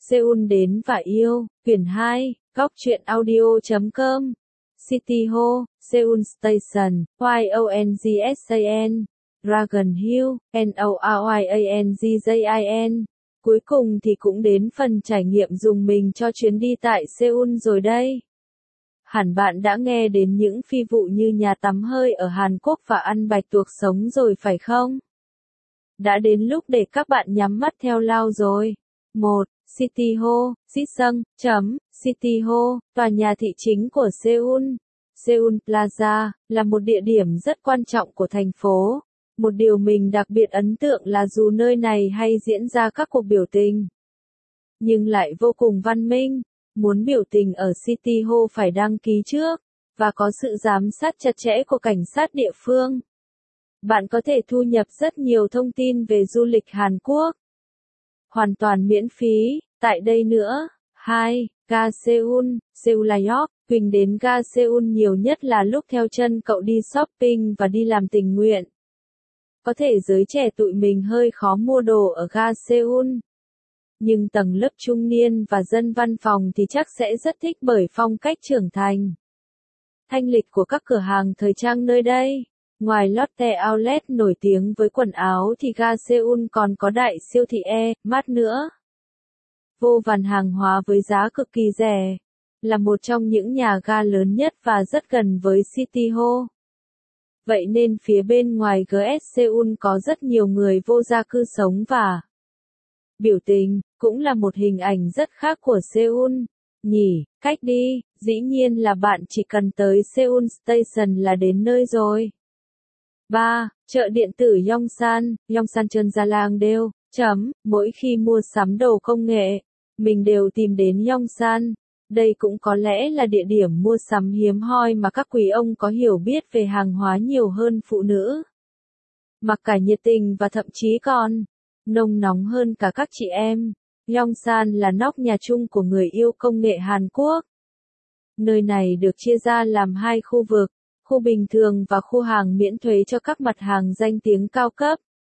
Seoul đến và yêu, quyển 2, góc truyện audio.com. City Hall, Seoul Station, YONGSAN, Dragon Hill, NORYANGJIN. Cuối cùng thì cũng đến phần trải nghiệm dùng mình cho chuyến đi tại Seoul rồi đây. Hẳn bạn đã nghe đến những phi vụ như nhà tắm hơi ở Hàn Quốc và ăn bạch tuộc sống rồi phải không? Đã đến lúc để các bạn nhắm mắt theo lao rồi. 1. City Hall, City Hall, tòa nhà thị chính của Seoul. Seoul Plaza là một địa điểm rất quan trọng của thành phố. Một điều mình đặc biệt ấn tượng là dù nơi này hay diễn ra các cuộc biểu tình, nhưng lại vô cùng văn minh. Muốn biểu tình ở City Hall phải đăng ký trước, và có sự giám sát chặt chẽ của cảnh sát địa phương. Bạn có thể thu nhập rất nhiều thông tin về du lịch Hàn Quốc. Hoàn toàn miễn phí, tại đây nữa. 2. Ga Seoul, Seoul-York. Quỳnh đến ga Seoul nhiều nhất là lúc theo chân cậu đi shopping và đi làm tình nguyện. Có thể giới trẻ tụi mình hơi khó mua đồ ở ga Seoul. Nhưng tầng lớp trung niên và dân văn phòng thì chắc sẽ rất thích bởi phong cách trưởng thành, thanh lịch của các cửa hàng thời trang nơi đây. Ngoài Lotte Outlet nổi tiếng với quần áo thì ga Seoul còn có đại siêu thị E-Mart nữa. Vô vàn hàng hóa với giá cực kỳ rẻ. Là một trong những nhà ga lớn nhất và rất gần với City Hall. Vậy nên phía bên ngoài GS Seoul có rất nhiều người vô gia cư sống và biểu tình, cũng là một hình ảnh rất khác của Seoul. Nhỉ, cách đi, dĩ nhiên là bạn chỉ cần tới Seoul Station là đến nơi rồi. 3. Chợ điện tử Yongsan, Yongsan Cheonjalang-deo. Mỗi khi mua sắm đồ công nghệ, mình đều tìm đến Yongsan. Đây cũng có lẽ là địa điểm mua sắm hiếm hoi mà các quý ông có hiểu biết về hàng hóa nhiều hơn phụ nữ. Mặc cả nhiệt tình và thậm chí còn nồng nóng hơn cả các chị em. Yongsan là nóc nhà chung của người yêu công nghệ Hàn Quốc. Nơi này được chia ra làm hai khu vực, khu bình thường và khu hàng miễn thuế cho các mặt hàng danh tiếng cao cấp.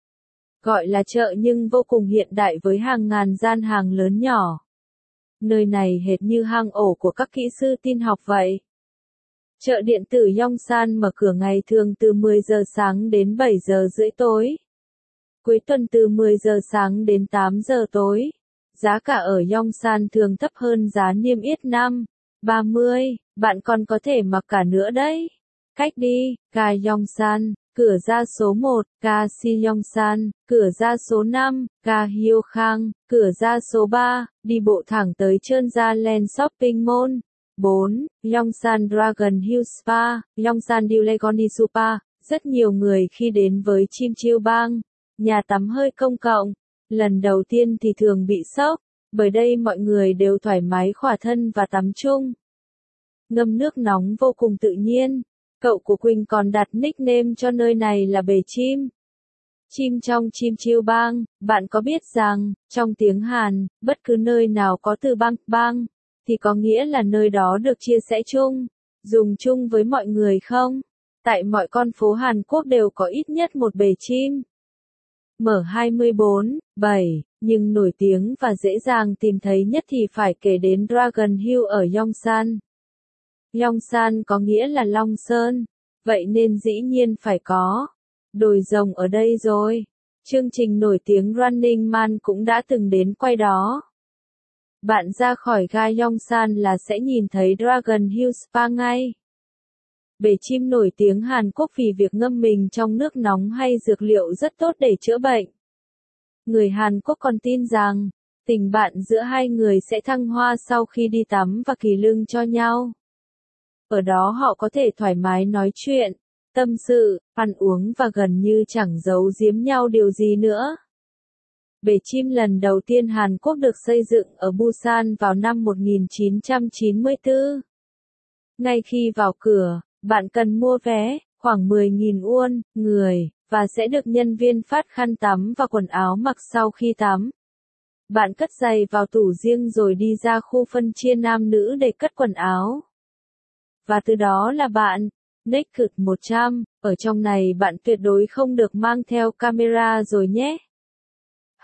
Gọi là chợ nhưng vô cùng hiện đại với hàng ngàn gian hàng lớn nhỏ. Nơi này hệt như hang ổ của các kỹ sư tin học vậy. Chợ điện tử Yongsan mở cửa ngày thường từ 10 giờ sáng đến 7 giờ rưỡi tối. Cuối tuần từ 10 giờ sáng đến 8 giờ tối. Giá cả ở Yongsan thường thấp hơn giá niêm yết 30. Bạn còn có thể mặc cả nữa đấy. Cách đi, ga Yongsan, cửa ra số 1, ga Si-Yongsan, cửa ra số 5, ga Hyeogang, cửa ra số 3, đi bộ thẳng tới Cheonjaland Shopping Mall. 4. Yongsan Dragon Hill Spa, Yongsan Dillegoni Spa. Rất nhiều người khi đến với Chimcheonbang, nhà tắm hơi công cộng, lần đầu tiên thì thường bị sốc, bởi đây mọi người đều thoải mái khỏa thân và tắm chung. Ngâm nước nóng vô cùng tự nhiên. Cậu của Quỳnh còn đặt nickname cho nơi này là bể chim. Chim trong Chimcheonbang, bạn có biết rằng, trong tiếng Hàn, bất cứ nơi nào có từ bang, thì có nghĩa là nơi đó được chia sẻ chung, dùng chung với mọi người không? Tại mọi con phố Hàn Quốc đều có ít nhất một bể chim. M24/7, nhưng nổi tiếng và dễ dàng tìm thấy nhất thì phải kể đến Dragon Hill ở Yongsan. Yongsan có nghĩa là Long Sơn, vậy nên dĩ nhiên phải có đồi rồng ở đây rồi. Chương trình nổi tiếng Running Man cũng đã từng đến quay đó. Bạn ra khỏi ga Yongsan là sẽ nhìn thấy Dragon Hill Spa ngay. Bể chim nổi tiếng Hàn Quốc vì việc ngâm mình trong nước nóng hay dược liệu rất tốt để chữa bệnh. Người Hàn Quốc còn tin rằng, tình bạn giữa hai người sẽ thăng hoa sau khi đi tắm và kỳ lưng cho nhau. Ở đó họ có thể thoải mái nói chuyện, tâm sự, ăn uống và gần như chẳng giấu giếm nhau điều gì nữa. Bể chim lần đầu tiên Hàn Quốc được xây dựng ở Busan vào năm 1994. Ngay khi vào cửa, bạn cần mua vé, khoảng 10.000 won, người, và sẽ được nhân viên phát khăn tắm và quần áo mặc sau khi tắm. Bạn cất giày vào tủ riêng rồi đi ra khu phân chia nam nữ để cất quần áo. Và từ đó là bạn, Naked 100, ở trong này bạn tuyệt đối không được mang theo camera rồi nhé.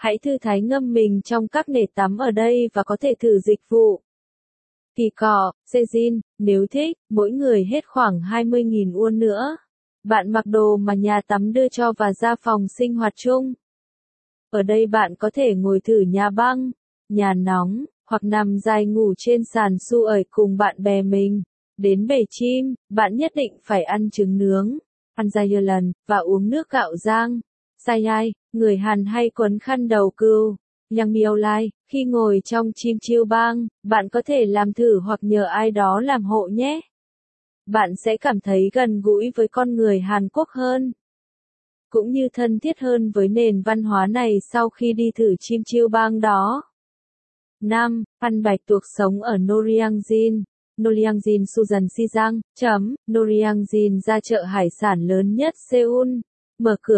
Hãy thư thái ngâm mình trong các nền tắm ở đây và có thể thử dịch vụ kỳ cọ, Sejin, nếu thích, mỗi người hết khoảng 20.000 won nữa. Bạn mặc đồ mà nhà tắm đưa cho và ra phòng sinh hoạt chung. Ở đây bạn có thể ngồi thử nhà băng, nhà nóng, hoặc nằm dài ngủ trên sàn su ởi cùng bạn bè mình. Đến bể chim, bạn nhất định phải ăn trứng nướng, ăn lần và uống nước gạo rang. Sayai, người Hàn hay quấn khăn đầu cừu. Yang Miaolai, khi ngồi trong chim chiêu bang, bạn có thể làm thử hoặc nhờ ai đó làm hộ nhé. Bạn sẽ cảm thấy gần gũi với con người Hàn Quốc hơn, cũng như thân thiết hơn với nền văn hóa này sau khi đi thử chim chiêu bang đó. 5. Ăn bạch tuộc sống ở Noryangjin. Noryangjin Sujan Sijang. Noryangjin ra chợ hải sản lớn nhất Seoul. Mở cửa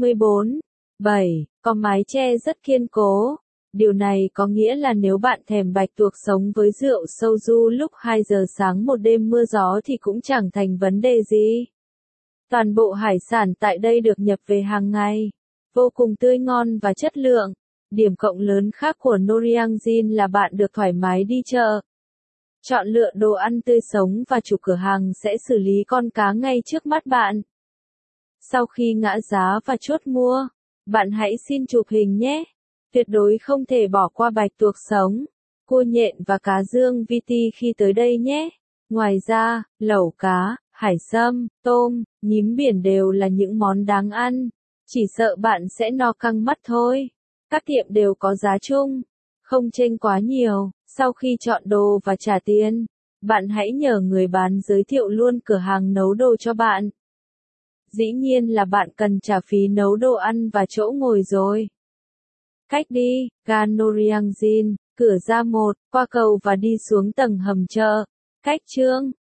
24/7, có mái che rất kiên cố. Điều này có nghĩa là nếu bạn thèm bạch tuộc sống với rượu soju lúc 2 giờ sáng một đêm mưa gió thì cũng chẳng thành vấn đề gì. Toàn bộ hải sản tại đây được nhập về hàng ngày, vô cùng tươi ngon và chất lượng. Điểm cộng lớn khác của Noryangjin là bạn được thoải mái đi chợ, chọn lựa đồ ăn tươi sống và chủ cửa hàng sẽ xử lý con cá ngay trước mắt bạn. Sau khi ngã giá và chốt mua, bạn hãy xin chụp hình nhé. Tuyệt đối không thể bỏ qua bạch tuộc sống, cua nhện và cá dương viti khi tới đây nhé. Ngoài ra, lẩu cá, hải sâm, tôm, nhím biển đều là những món đáng ăn. Chỉ sợ bạn sẽ no căng mắt thôi. Các tiệm đều có giá chung, không chênh quá nhiều. Sau khi chọn đồ và trả tiền, bạn hãy nhờ người bán giới thiệu luôn cửa hàng nấu đồ cho bạn. Dĩ nhiên là bạn cần trả phí nấu đồ ăn và chỗ ngồi rồi. Cách đi, ga Noryangjin, cửa ra 1, qua cầu và đi xuống tầng hầm chợ. Cách chương